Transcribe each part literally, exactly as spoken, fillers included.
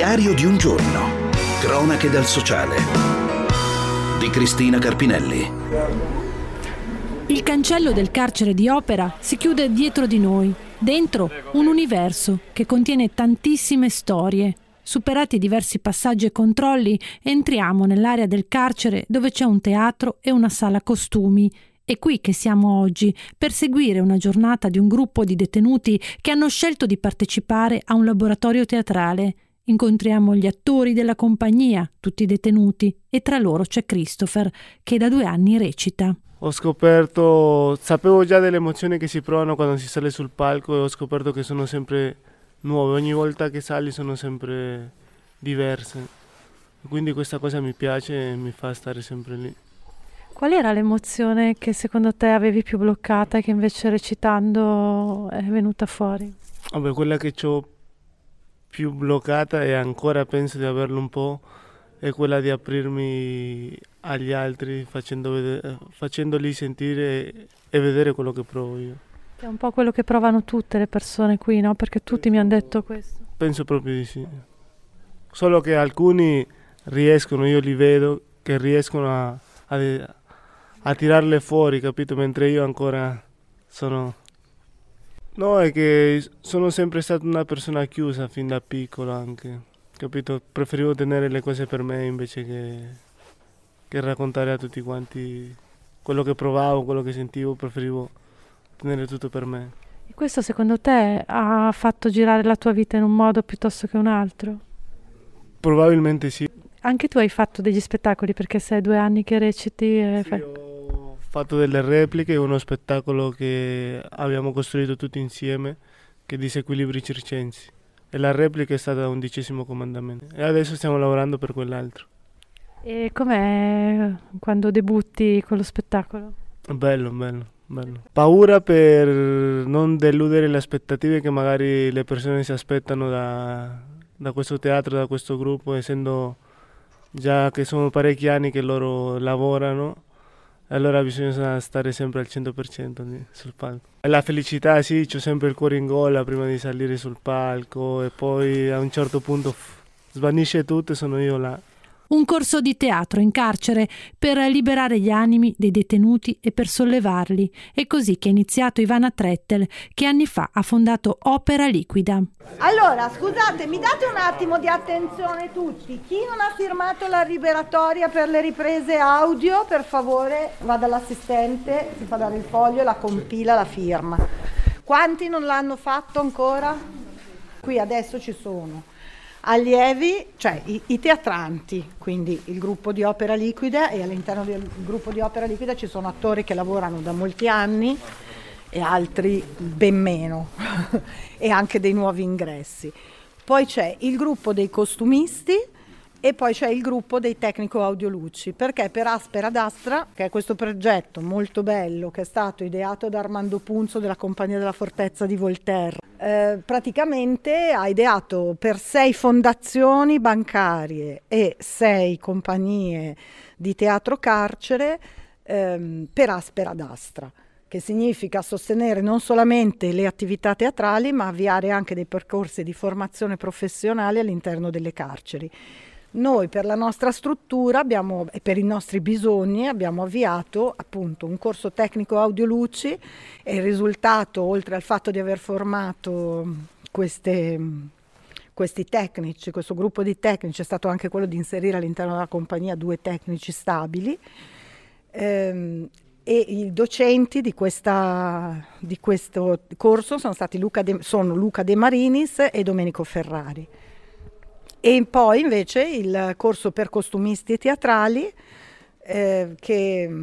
Diario di un giorno. Cronache dal sociale di Cristina Carpinelli. Il cancello del carcere di Opera si chiude dietro di noi. Dentro un universo che contiene tantissime storie. Superati diversi passaggi e controlli, entriamo nell'area del carcere dove c'è un teatro e una sala costumi. È qui che siamo oggi per seguire una giornata di un gruppo di detenuti che hanno scelto di partecipare a un laboratorio teatrale. Incontriamo gli attori della compagnia, tutti detenuti, e tra loro c'è Christopher, che da due anni recita. Ho scoperto, sapevo già delle emozioni che si provano quando si sale sul palco e ho scoperto che sono sempre nuove, ogni volta che sali sono sempre diverse. Quindi questa cosa mi piace e mi fa stare sempre lì. Qual era l'emozione che secondo te avevi più bloccata e che invece recitando è venuta fuori? Vabbè, quella che ho più bloccata e ancora penso di averlo un po' è quella di aprirmi agli altri facendo vedere, facendoli sentire e vedere quello che provo io. È un po' quello che provano tutte le persone qui, no? Perché tutti mi hanno detto questo. Penso proprio di sì. Solo che alcuni riescono, io li vedo, che riescono a, a, a tirarle fuori, capito? Mentre io ancora sono... No, è che sono sempre stata una persona chiusa fin da piccolo anche, capito? Preferivo tenere le cose per me invece che, che raccontare a tutti quanti quello che provavo, quello che sentivo, preferivo tenere tutto per me. E questo secondo te ha fatto girare la tua vita in un modo piuttosto che un altro? Probabilmente sì. Anche tu hai fatto degli spettacoli perché sei due anni che reciti e Sì, fai... ho fatto delle repliche, uno spettacolo che abbiamo costruito tutti insieme, che è Disequilibri circensi. E la replica è stata Undicesimo comandamento. E adesso stiamo lavorando per quell'altro. E com'è quando debutti con lo spettacolo? Bello, bello, bello. Paura per non deludere le aspettative che magari le persone si aspettano da, da questo teatro, da questo gruppo, essendo già che sono parecchi anni che loro lavorano. Allora bisogna stare sempre al cento per cento sul palco. E la felicità, sì, c'ho sempre il cuore in gola prima di salire sul palco e poi a un certo punto pff, svanisce tutto e sono io là. Un corso di teatro in carcere per liberare gli animi dei detenuti e per sollevarli. È così che è iniziato Ivana Trettel, che anni fa ha fondato Opera Liquida. Allora, scusate, mi date un attimo di attenzione tutti. Chi non ha firmato la liberatoria per le riprese audio, per favore, va dall'assistente, si fa dare il foglio, la compila, la firma. Quanti non l'hanno fatto ancora? Qui adesso ci sono allievi, cioè i, i teatranti, quindi il gruppo di Opera Liquida, e all'interno del gruppo di Opera Liquida ci sono attori che lavorano da molti anni e altri ben meno e anche dei nuovi ingressi. Poi c'è il gruppo dei costumisti e poi c'è il gruppo dei tecnico audioluci, perché per Aspera d'Astra, che è questo progetto molto bello che è stato ideato da Armando Punzo della Compagnia della Fortezza di Volterra, eh, praticamente ha ideato per sei fondazioni bancarie e sei compagnie di teatro carcere ehm, per Aspera d'Astra, che significa sostenere non solamente le attività teatrali, ma avviare anche dei percorsi di formazione professionale all'interno delle carceri. Noi per la nostra struttura abbiamo, e per i nostri bisogni abbiamo avviato appunto un corso tecnico audioluci e il risultato, oltre al fatto di aver formato queste, questi tecnici, questo gruppo di tecnici, è stato anche quello di inserire all'interno della compagnia due tecnici stabili ehm, e i docenti di, questa, di questo corso sono stati Luca De, sono Luca De Marinis e Domenico Ferrari. E poi invece il corso per costumisti teatrali eh, che,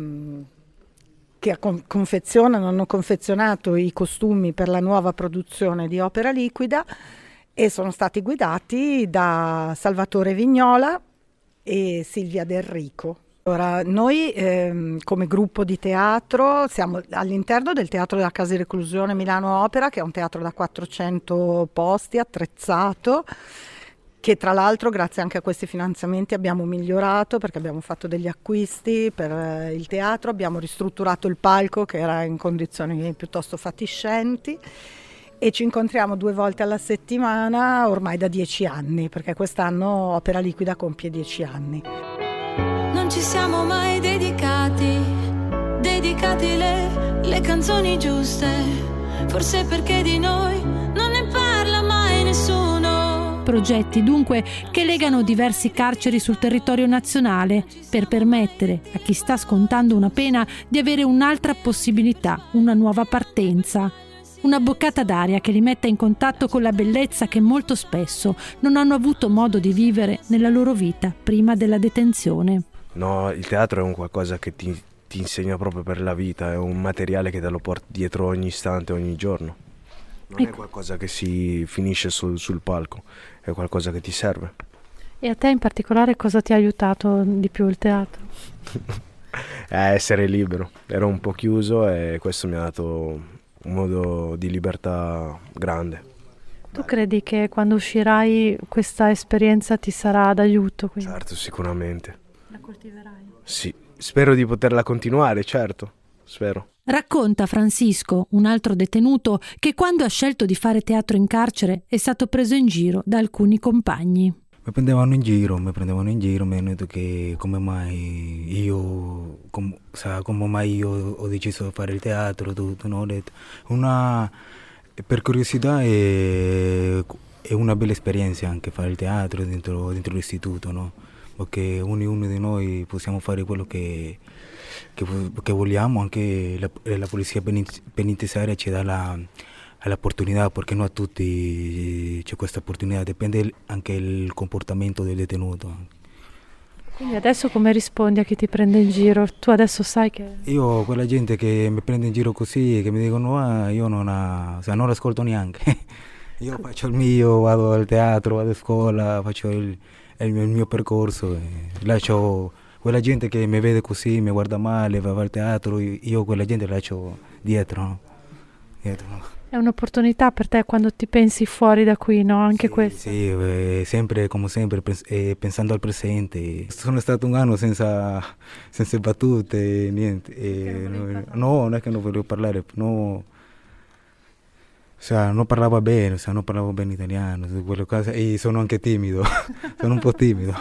che confezionano, hanno confezionato i costumi per la nuova produzione di Opera Liquida e sono stati guidati da Salvatore Vignola e Silvia Del Rico. Allora, noi ehm, come gruppo di teatro siamo all'interno del Teatro della Casa di Reclusione Milano Opera, che è un teatro da quattrocento posti, attrezzato, che tra l'altro grazie anche a questi finanziamenti abbiamo migliorato perché abbiamo fatto degli acquisti per il teatro, abbiamo ristrutturato il palco che era in condizioni piuttosto fatiscenti e ci incontriamo due volte alla settimana ormai da dieci anni, perché quest'anno Opera Liquida compie dieci anni. Non ci siamo mai dedicati, dedicati le, le canzoni giuste, forse perché di noi non ne parla mai nessuno. Progetti dunque che legano diversi carceri sul territorio nazionale per permettere a chi sta scontando una pena di avere un'altra possibilità, una nuova partenza. Una boccata d'aria che li metta in contatto con la bellezza che molto spesso non hanno avuto modo di vivere nella loro vita prima della detenzione. No, il teatro è un qualcosa che ti, ti insegna proprio per la vita, è un materiale che te lo porti dietro ogni istante, ogni giorno. Non è qualcosa che si finisce sul, sul palco, è qualcosa che ti serve. E a te in particolare cosa ti ha aiutato di più il teatro? È essere libero, ero un po' chiuso e questo mi ha dato un modo di libertà grande. Tu credi che quando uscirai questa esperienza ti sarà d'aiuto? Quindi? Certo, sicuramente. La coltiverai? Sì, spero di poterla continuare, certo, spero. Racconta Francisco, un altro detenuto, che quando ha scelto di fare teatro in carcere è stato preso in giro da alcuni compagni. Mi prendevano in giro, mi prendevano in giro, mi hanno detto che come mai io, com, sa, come mai io ho deciso di fare il teatro, tutto, no? Ho detto, una, per curiosità è, è una bella esperienza anche fare il teatro dentro, dentro l'istituto, no? Perché ognuno di noi possiamo fare quello che, che, che vogliamo, anche la, la polizia penitenziaria ci dà la... l'opportunità, perché non a tutti c'è questa opportunità, dipende anche il comportamento del detenuto. Quindi adesso come rispondi a chi ti prende in giro? Tu adesso sai che... Io, quella gente che mi prende in giro così, che mi dicono ah, io non, ha, cioè, non l'ascolto neanche. Io faccio il mio, vado al teatro, vado a scuola, faccio il, il, mio, il mio percorso. E lascio quella gente che mi vede così, mi guarda male, va al teatro, io quella gente la lascio dietro, no? Dietro, no? È un'opportunità per te quando ti pensi fuori da qui, no? Anche sì, questo. Sì, eh, sempre, come sempre, pens- eh, pensando al presente. Sono stato un anno senza, senza battute, niente. Eh, no, no, non è che non volevo parlare, no. O sea, non parlavo bene, o sea, non parlavo bene italiano, quelle cose, e sono anche timido, sono un po' timido.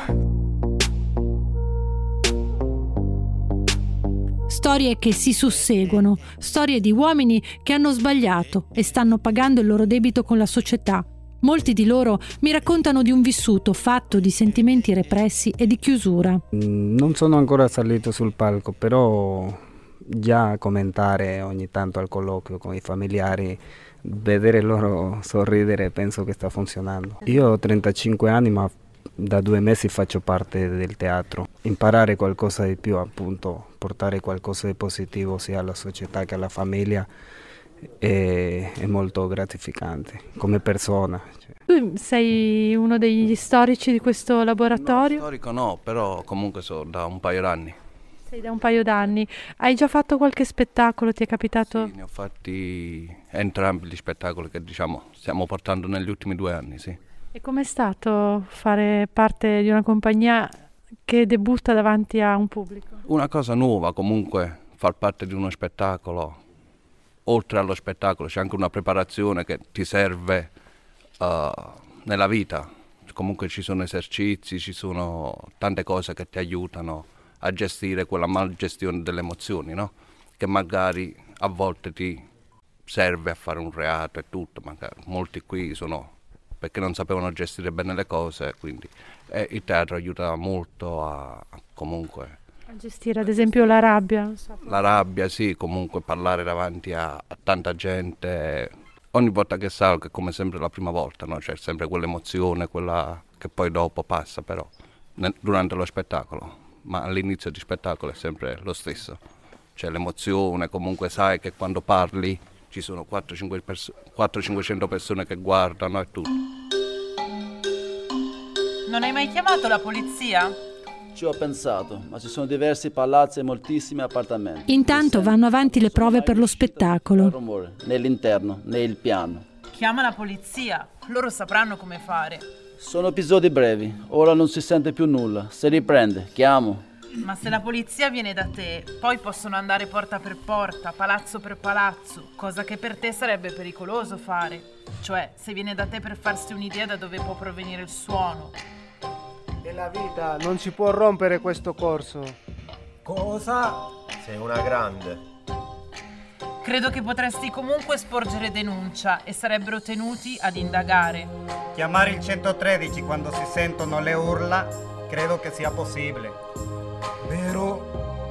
Storie che si susseguono, storie di uomini che hanno sbagliato e stanno pagando il loro debito con la società. Molti di loro mi raccontano di un vissuto fatto di sentimenti repressi e di chiusura. Non sono ancora salito sul palco, però già commentare ogni tanto al colloquio con i familiari, vedere loro sorridere, penso che sta funzionando. Io ho trentacinque anni, ma da due mesi faccio parte del teatro. Imparare qualcosa di più, appunto, portare qualcosa di positivo sia alla società che alla famiglia è, è molto gratificante come persona. Tu sei uno degli storici di questo laboratorio? No, storico no, però comunque sono da un paio d'anni. Sei da un paio d'anni. Hai già fatto qualche spettacolo? Ti è capitato? Sì, ne ho fatti entrambi gli spettacoli che diciamo stiamo portando negli ultimi due anni, sì. E com'è stato fare parte di una compagnia che debutta davanti a un pubblico? Una cosa nuova comunque, far parte di uno spettacolo. Oltre allo spettacolo c'è anche una preparazione che ti serve uh, nella vita. Comunque ci sono esercizi, ci sono tante cose che ti aiutano a gestire quella malgestione delle emozioni, no? Che magari a volte ti serve a fare un reato e tutto, magari molti qui sono perché non sapevano gestire bene le cose, quindi eh, il teatro aiuta molto a, a comunque a gestire ad esempio la rabbia. Non so. La rabbia, sì, comunque parlare davanti a, a tanta gente. Ogni volta che salgo è come sempre la prima volta, no? C'è sempre quell'emozione, quella che poi dopo passa però ne, durante lo spettacolo, ma all'inizio di spettacolo è sempre lo stesso. C'è l'emozione, comunque sai che quando parli ci sono quattrocento cinquecento persone che guardano e tutto. Non hai mai chiamato la polizia? Ci ho pensato, ma ci sono diversi palazzi e moltissimi appartamenti. Intanto vanno avanti le prove per lo spettacolo. Rumore, nell'interno, nel piano. Chiama la polizia, loro sapranno come fare. Sono episodi brevi, ora non si sente più nulla. Se riprende, chiamo. Ma se la polizia viene da te, poi possono andare porta per porta, palazzo per palazzo, cosa che per te sarebbe pericoloso fare. Cioè, se viene da te per farsi un'idea da dove può provenire il suono. Nella vita non si può rompere questo corso. Cosa? Sei una grande. Credo che potresti comunque sporgere denuncia e sarebbero tenuti ad indagare. Chiamare il centotredici quando si sentono le urla, credo che sia possibile. Vero?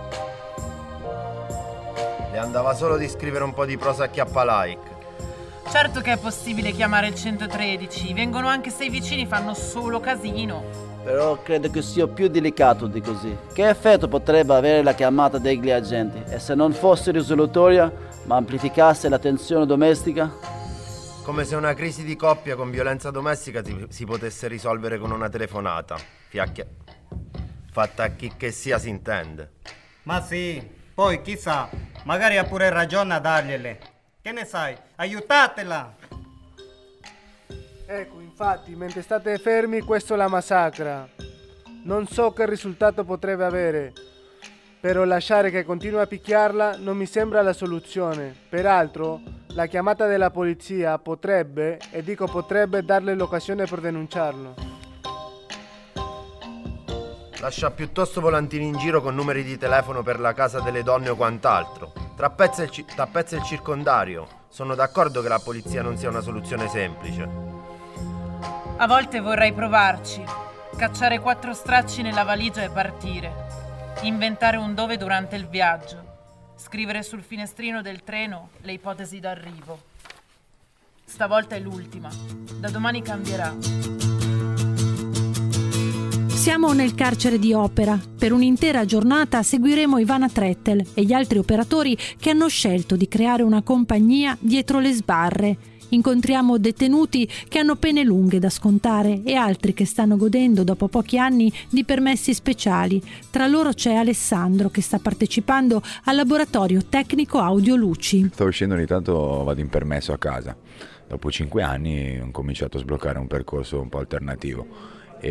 Le andava solo di scrivere un po' di prosa a chiappa-like. Certo che è possibile chiamare il centotredici, vengono anche se i vicini fanno solo casino. Però credo che sia più delicato di così. Che effetto potrebbe avere la chiamata degli agenti? E se non fosse risolutoria, ma amplificasse la tensione domestica? Come se una crisi di coppia con violenza domestica si, si potesse risolvere con una telefonata. Fiacchia. Fatta a chi che sia si intende. Ma sì, poi chissà, magari ha pure ragione a dargliele. Che ne sai? Aiutatela! Ecco, infatti, mentre state fermi, questo la massacra. Non so che risultato potrebbe avere, però lasciare che continui a picchiarla non mi sembra la soluzione. Peraltro, la chiamata della polizia potrebbe, e dico potrebbe, darle l'occasione per denunciarlo. Lascia piuttosto volantini in giro con numeri di telefono per la casa delle donne o quant'altro. Trappezza il, ci- tappezza il circondario. Sono d'accordo che la polizia non sia una soluzione semplice. A volte vorrei provarci, cacciare quattro stracci nella valigia e partire, inventare un dove durante il viaggio, scrivere sul finestrino del treno le ipotesi d'arrivo. Stavolta è l'ultima, da domani cambierà. Siamo nel carcere di Opera. Per un'intera giornata seguiremo Ivana Trettel e gli altri operatori che hanno scelto di creare una compagnia dietro le sbarre. Incontriamo detenuti che hanno pene lunghe da scontare e altri che stanno godendo dopo pochi anni di permessi speciali. Tra loro c'è Alessandro che sta partecipando al laboratorio tecnico audio luci. Sto uscendo ogni tanto, vado in permesso a casa. Dopo cinque anni ho cominciato a sbloccare un percorso un po' alternativo.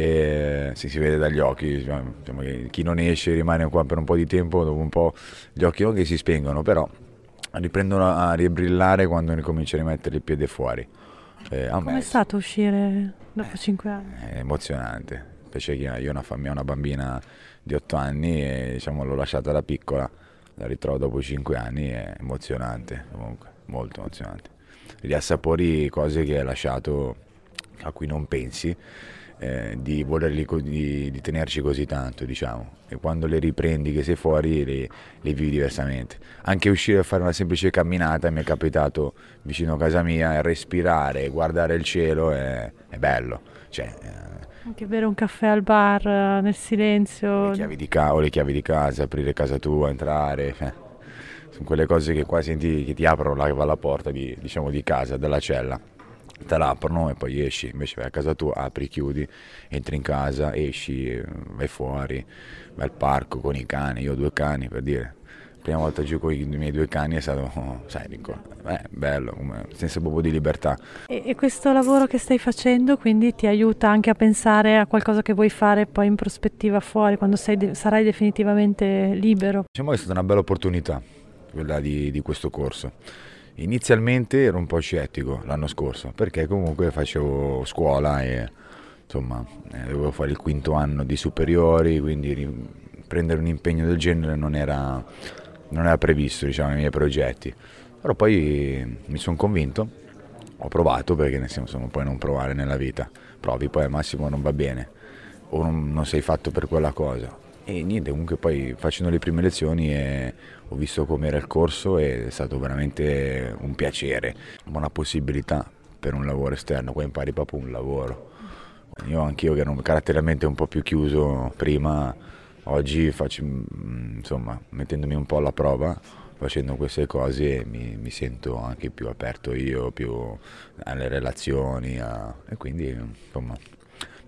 E si, si vede dagli occhi, insomma, che chi non esce rimane qua per un po' di tempo, dopo un po' gli occhi non che si spengono, però riprendono a ribrillare quando ricominci a rimettere il piede fuori. Eh, Com'è stato uscire dopo cinque anni? È emozionante, perché io ho una famiglia, una bambina di otto anni e diciamo l'ho lasciata da piccola, la ritrovo dopo cinque anni, è emozionante comunque, molto emozionante. Riassapori cose che hai lasciato, a cui non pensi, Eh, di volerli di, di tenerci così tanto, diciamo, e quando le riprendi che sei fuori le, le vivi diversamente. Anche uscire a fare una semplice camminata mi è capitato vicino a casa mia, e respirare, guardare il cielo è, è bello, cioè, eh, anche bere un caffè al bar nel silenzio, le chiavi di ca- o le chiavi di casa, aprire casa tua, entrare, eh. Sono quelle cose che qua senti che ti aprono la, la porta di, diciamo, di casa, della cella, te l'aprono e poi esci. Invece vai a casa tua, apri, chiudi, entri in casa, esci, vai fuori, vai al parco con i cani. Io ho due cani, per dire, la prima volta giù con i miei due cani è stato, oh, sai, dico, eh, bello, un senso proprio di libertà. E, e questo lavoro che stai facendo quindi ti aiuta anche a pensare a qualcosa che vuoi fare poi in prospettiva fuori, quando sei de- sarai definitivamente libero? Diciamo che è stata una bella opportunità quella di, di questo corso. Inizialmente ero un po' scettico l'anno scorso, perché comunque facevo scuola e insomma eh, dovevo fare il quinto anno di superiori, quindi ri- prendere un impegno del genere non era, non era previsto, diciamo, nei miei progetti. Però poi mi sono convinto, ho provato, perché nel senso non puoi non provare nella vita, provi, poi al massimo non va bene o non, non sei fatto per quella cosa. E niente, comunque poi facendo le prime lezioni e ho visto com'era il corso e è stato veramente un piacere, una possibilità per un lavoro esterno, qua impari proprio un lavoro. Io anch'io che ero caratterialmente un po' più chiuso prima, oggi faccio, insomma, mettendomi un po' alla prova, facendo queste cose mi, mi sento anche più aperto io, più alle relazioni a, e quindi insomma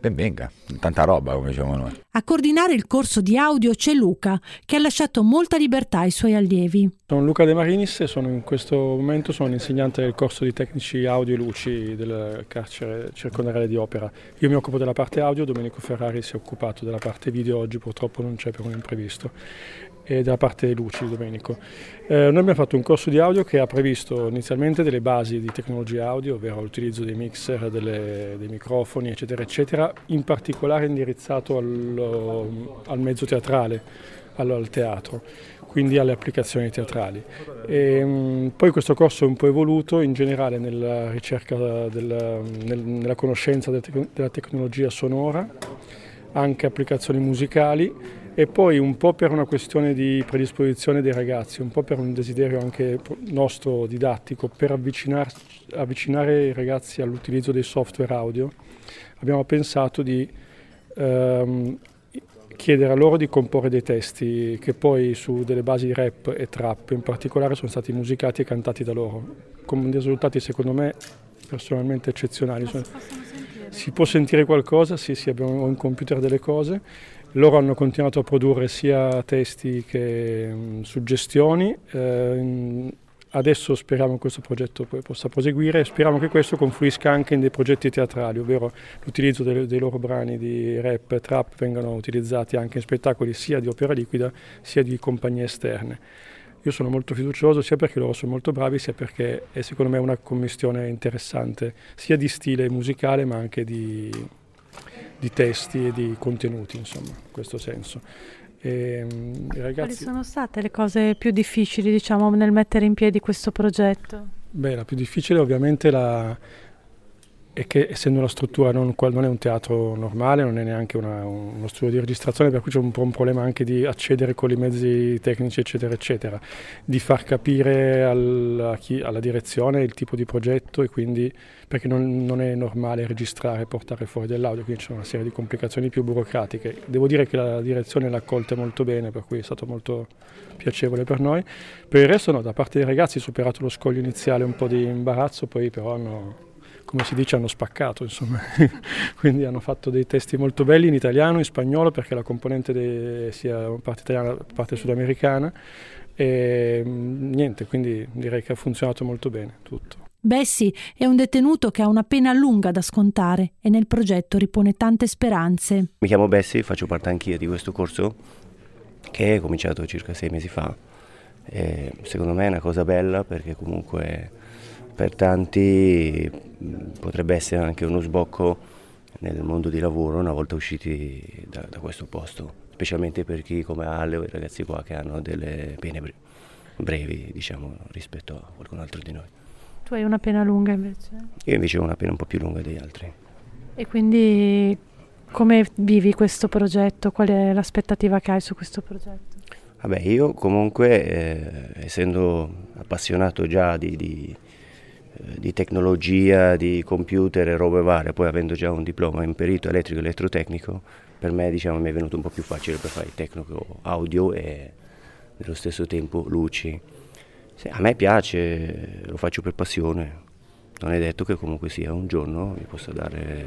ben venga, tanta roba come diciamo noi. A coordinare il corso di audio c'è Luca, che ha lasciato molta libertà ai suoi allievi. Sono Luca De Marinis e sono in questo momento sono insegnante del corso di tecnici audio e luci del carcere circondariale di Opera. Io mi occupo della parte audio, Domenico Ferrari si è occupato della parte video, oggi purtroppo non c'è per un imprevisto, e della parte luci Domenico. Eh, noi abbiamo fatto un corso di audio che ha previsto inizialmente delle basi di tecnologia audio, ovvero l'utilizzo dei mixer, delle, dei microfoni, eccetera, eccetera, in particolare indirizzato al, al mezzo teatrale, al, al teatro, quindi alle applicazioni teatrali. E, mh, poi questo corso è un po' evoluto in generale nella ricerca, del, nel, nella conoscenza della, tec- della tecnologia sonora, anche applicazioni musicali, e poi un po' per una questione di predisposizione dei ragazzi, un po' per un desiderio anche nostro didattico, per avvicinare i ragazzi all'utilizzo dei software audio, abbiamo pensato di ehm, chiedere a loro di comporre dei testi che poi su delle basi di rap e trap in particolare sono stati musicati e cantati da loro, con dei risultati secondo me personalmente eccezionali. Si, si può sentire qualcosa? Sì, sì, abbiamo in computer delle cose. Loro hanno continuato a produrre sia testi che mh, suggestioni, eh, adesso speriamo che questo progetto poi possa proseguire e speriamo che questo confluisca anche in dei progetti teatrali, ovvero l'utilizzo dei, dei loro brani di rap e trap vengano utilizzati anche in spettacoli sia di opera liquida sia di compagnie esterne. Io sono molto fiducioso sia perché loro sono molto bravi sia perché è secondo me una commistione interessante sia di stile musicale ma anche di... di testi e di contenuti, insomma, in questo senso. E, i ragazzi... Quali sono state le cose più difficili, diciamo, nel mettere in piedi questo progetto? Beh, la più difficile ovviamente la... è che essendo una struttura non, non è un teatro normale, non è neanche una, uno studio di registrazione, per cui c'è un po' un problema anche di accedere con i mezzi tecnici, eccetera, eccetera, di far capire al, a chi, alla direzione il tipo di progetto e quindi perché non, non è normale registrare e portare fuori dell'audio, quindi c'è una serie di complicazioni più burocratiche. Devo dire che la direzione l'ha accolta molto bene, per cui è stato molto piacevole per noi. Per il resto no, da parte dei ragazzi superato lo scoglio iniziale, un po' di imbarazzo, poi però hanno, come si dice, hanno spaccato, insomma. Quindi hanno fatto dei testi molto belli in italiano, in spagnolo, perché la componente de, sia parte italiana che parte sudamericana, e niente, quindi direi che ha funzionato molto bene tutto. Bessi è un detenuto che ha una pena lunga da scontare e nel progetto ripone tante speranze. Mi chiamo Bessi, faccio parte anch'io di questo corso che è cominciato circa sei mesi fa. E secondo me è una cosa bella perché comunque per tanti potrebbe essere anche uno sbocco nel mondo di lavoro una volta usciti da, da questo posto, specialmente per chi come Ale o i ragazzi qua che hanno delle pene brevi, diciamo, rispetto a qualcun altro di noi. Tu hai una pena lunga invece? Io invece ho una pena un po' più lunga degli altri. E quindi come vivi questo progetto? Qual è l'aspettativa che hai su questo progetto? Vabbè, io comunque, eh, essendo appassionato già di, di, eh, di tecnologia, di computer e robe varie, poi avendo già un diploma in perito elettrico e elettrotecnico, per me diciamo mi è venuto un po' più facile per fare il tecnico audio e nello stesso tempo luci. Sì, a me piace, lo faccio per passione, non è detto che comunque sia un giorno mi possa dare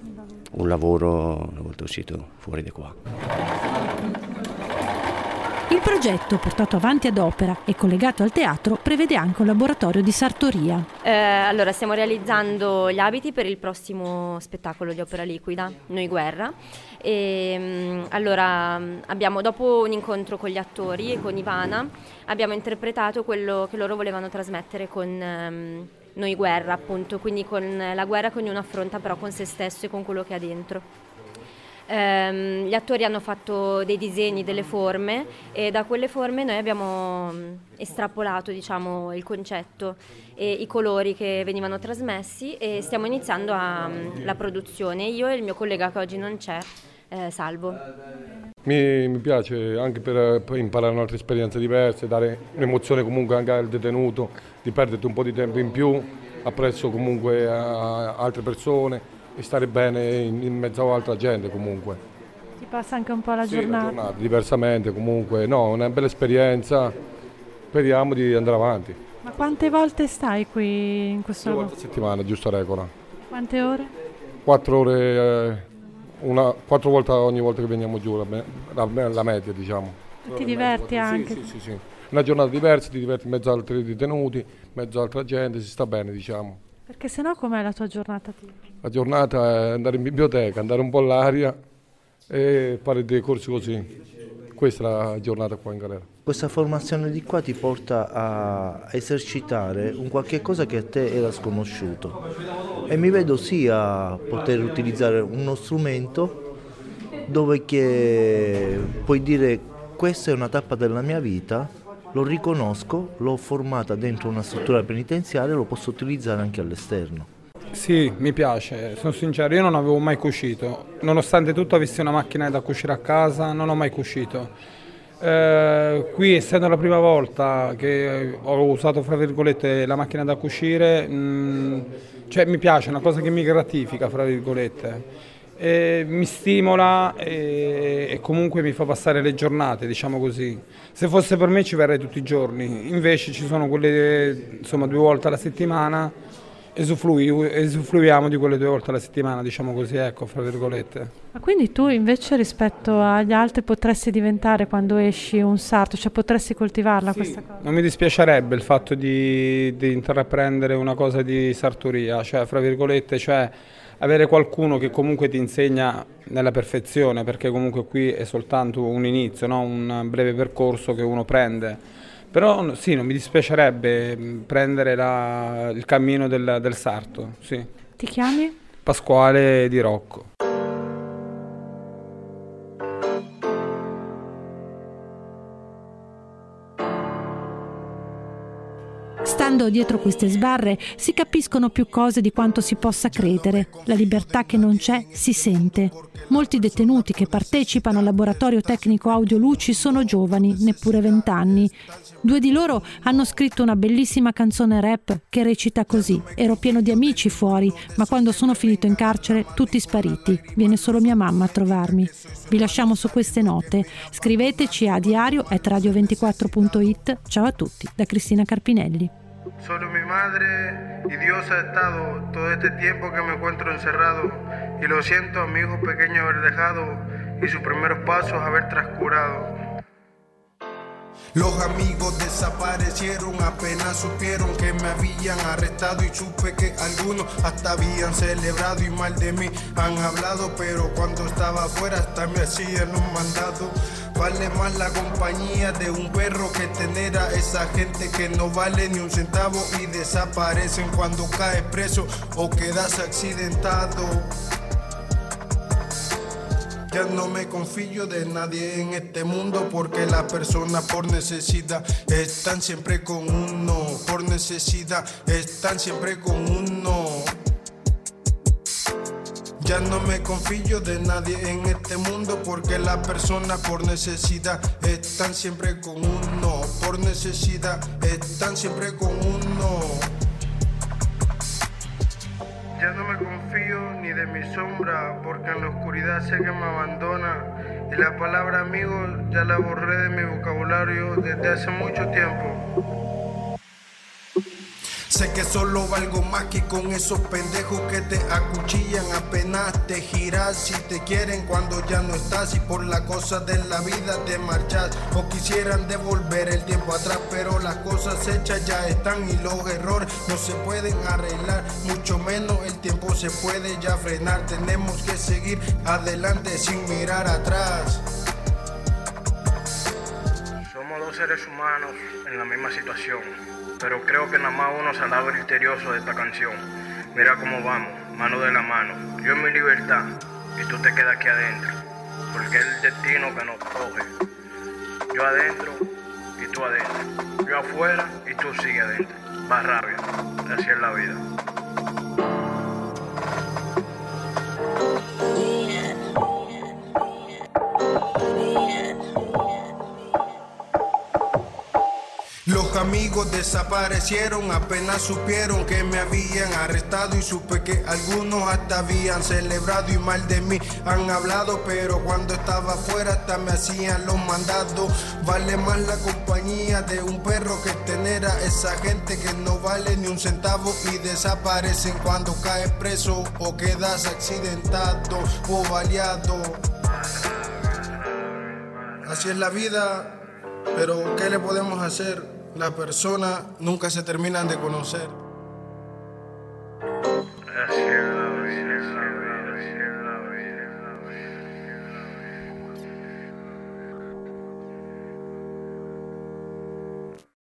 un lavoro una volta uscito fuori da qua. Il progetto, portato avanti ad Opera e collegato al teatro, prevede anche un laboratorio di sartoria. Eh, allora, stiamo realizzando gli abiti per il prossimo spettacolo di Opera Liquida, Noi Guerra. E, allora, abbiamo, dopo un incontro con gli attori e con Ivana, abbiamo interpretato quello che loro volevano trasmettere con um, Noi Guerra, appunto, quindi con la guerra che ognuno affronta però con se stesso e con quello che ha dentro. Um, gli attori hanno fatto dei disegni, delle forme e da quelle forme noi abbiamo estrapolato, diciamo, il concetto e i colori che venivano trasmessi e stiamo iniziando a, la produzione, io e il mio collega che oggi non c'è, eh, Salvo. Mi, mi piace anche per, per imparare un'altra esperienza diversa, dare un'emozione comunque anche al detenuto, di perderti un po' di tempo in più, appresso comunque a altre persone e stare bene in, in mezzo a altra gente comunque. Ti passa anche un po' la sì, giornata? la giornata, diversamente comunque, no, una bella esperienza, speriamo di andare avanti. Ma quante volte stai qui in questo lavoro? Due volte a settimana, giusta regola. Quante ore? Quattro ore eh, una, quattro volte ogni volta che veniamo giù, la, la, la media diciamo. Ti diverti anche? Sì, sì, sì, sì. Una giornata diversa, ti diverti in mezzo ad altri detenuti, in mezzo ad altra gente, si sta bene diciamo. Perché sennò com'è la tua giornata? La giornata è andare in biblioteca, andare un po' all'aria e fare dei corsi così. Questa è la giornata qua in galera. Questa formazione di qua ti porta a esercitare un qualche cosa che a te era sconosciuto e mi vedo sia poter utilizzare uno strumento dove che puoi dire questa è una tappa della mia vita, lo riconosco, l'ho formata dentro una struttura penitenziaria e lo posso utilizzare anche all'esterno. Sì, mi piace, sono sincero, io non avevo mai cucito, nonostante tutto avessi una macchina da cucire a casa, non ho mai cucito. Eh, qui essendo la prima volta che ho usato fra virgolette la macchina da cucire, mh, cioè mi piace, è una cosa che mi gratifica fra virgolette. E mi stimola e, e comunque mi fa passare le giornate, diciamo così. Se fosse per me ci verrei tutti i giorni, invece ci sono quelle insomma due volte alla settimana, esufluiamo di quelle due volte alla settimana, diciamo così, ecco, fra virgolette. Ma quindi tu invece rispetto agli altri potresti diventare quando esci un sarto, cioè potresti coltivarla sì, questa cosa? Non mi dispiacerebbe il fatto di, di intraprendere una cosa di sartoria, cioè fra virgolette, cioè avere qualcuno che comunque ti insegna nella perfezione, perché comunque qui è soltanto un inizio, no? Un breve percorso che uno prende. Però sì, non mi dispiacerebbe prendere la, il cammino del, del sarto, sì. Ti chiami? Pasquale Di Rocco. Stando dietro queste sbarre si capiscono più cose di quanto si possa credere. La libertà che non c'è si sente. Molti detenuti che partecipano al laboratorio tecnico audio luci sono giovani, neppure vent'anni. Due di loro hanno scritto una bellissima canzone rap che recita così: ero pieno di amici fuori, ma quando sono finito in carcere tutti spariti. Viene solo mia mamma a trovarmi. Vi lasciamo su queste note. Scriveteci a diario chiocciola radio ventiquattro punto it. Ciao a tutti, da Cristina Carpinelli. Solo mi madre y Dios ha estado todo este tiempo que me encuentro encerrado y lo siento a mi hijo pequeño haber dejado y sus primeros pasos haber transcurado. Los amigos desaparecieron, apenas supieron que me habían arrestado y supe que algunos hasta habían celebrado y mal de mí han hablado, pero cuando estaba afuera hasta me hacían un mandado. Vale más la compañía de un perro que tener a esa gente que no vale ni un centavo y desaparecen cuando caes preso o quedas accidentado. Ya no me confío de nadie en este mundo porque las personas por necesidad están siempre con uno. Por necesidad están siempre con uno. Ya no me confío de nadie en este mundo porque las personas por necesidad están siempre con uno. Por necesidad están siempre con uno. Ya no me confío ni de mi sombra porque en la oscuridad sé que me abandona y la palabra amigo ya la borré de mi vocabulario desde hace mucho tiempo. Sé que solo valgo más que con esos pendejos que te acuchillan apenas te giras. Si te quieren cuando ya no estás y por las cosas de la vida te marchas. O quisieran devolver el tiempo atrás, pero las cosas hechas ya están y los errores no se pueden arreglar. Mucho menos el tiempo se puede ya frenar. Tenemos que seguir adelante sin mirar atrás. Somos dos seres humanos en la misma situación, pero creo que nada más uno se ha dado el misterioso de esta canción. Mira cómo vamos, mano de la mano, yo en mi libertad y tú te quedas aquí adentro, porque es el destino que nos coge. Yo adentro y tú adentro, yo afuera y tú sigues adentro. Va rabia, así es la vida. Los amigos desaparecieron, apenas supieron que me habían arrestado y supe que algunos hasta habían celebrado y mal de mí han hablado, pero cuando estaba afuera hasta me hacían los mandados. Vale más la compañía compañía de un perro que tenera esa gente que no vale ni un centavo y desaparecen cuando caes preso o quedas accidentado o baleado. Así es la vida, pero ¿qué le podemos hacer? Las personas nunca se terminan de conocer.